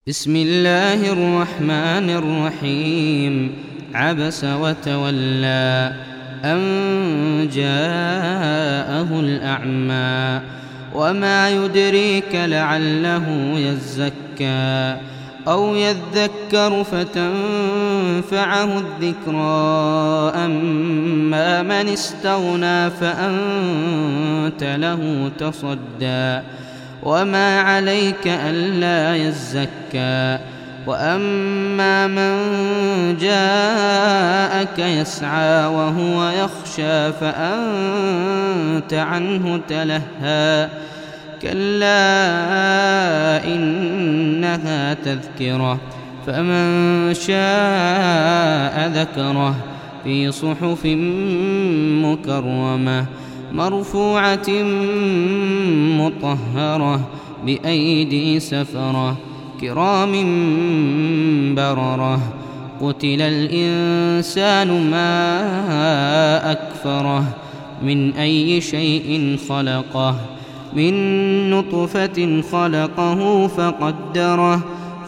بسم الله الرحمن الرحيم. عبس وتولى أن جاءه الأعمى وما يدريك لعله يزكى أو يذكر فتنفعه الذكرى أما من استغنى فأنت له تصدى وما عليك ألا يزكى وأما من جاءك يسعى وهو يخشى فأنت عنه تلهى كلا إنها تذكرة فمن شاء ذكره في صحف مكرمة مرفوعة مطهرة بأيدي سفرة كرام بررة قتل الإنسان ما أكفره من أي شيء خلقه من نطفة خلقه فقدره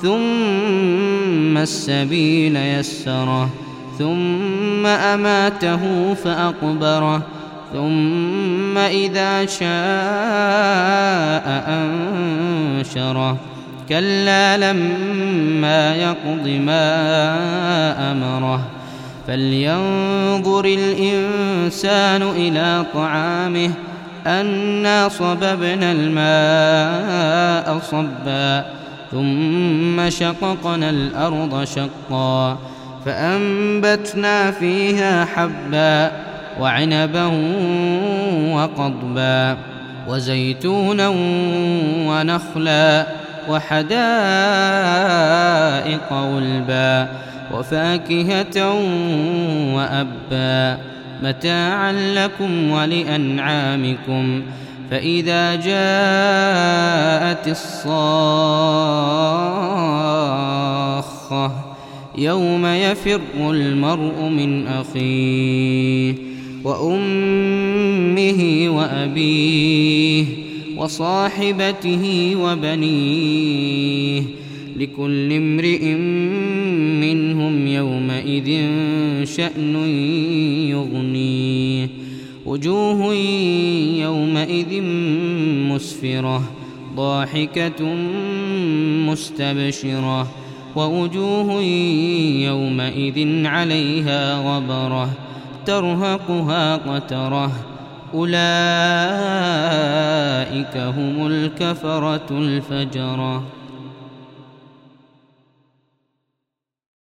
ثم السبيل يسره ثم أماته فأقبره ثم إذا شاء أنشره كلا لما يقض ما أمره فلينظر الإنسان إلى طعامه أنا صببنا الماء صبا ثم شققنا الأرض شقا فأنبتنا فيها حبا وعنبا وقضبا وزيتونا ونخلا وحدائق غلبا وفاكهة وأبا متاعا لكم ولأنعامكم فإذا جاءت الصاخة يوم يفر المرء من أخيه وأمه وأبيه وصاحبته وبنيه لكل امرئ منهم يومئذ شأن يغنيه وجوه يومئذ مسفرة ضاحكة مستبشرة ووجوه يومئذ عليها غبرة ترهقها قترة أولئك هم الكفرة الفجرة.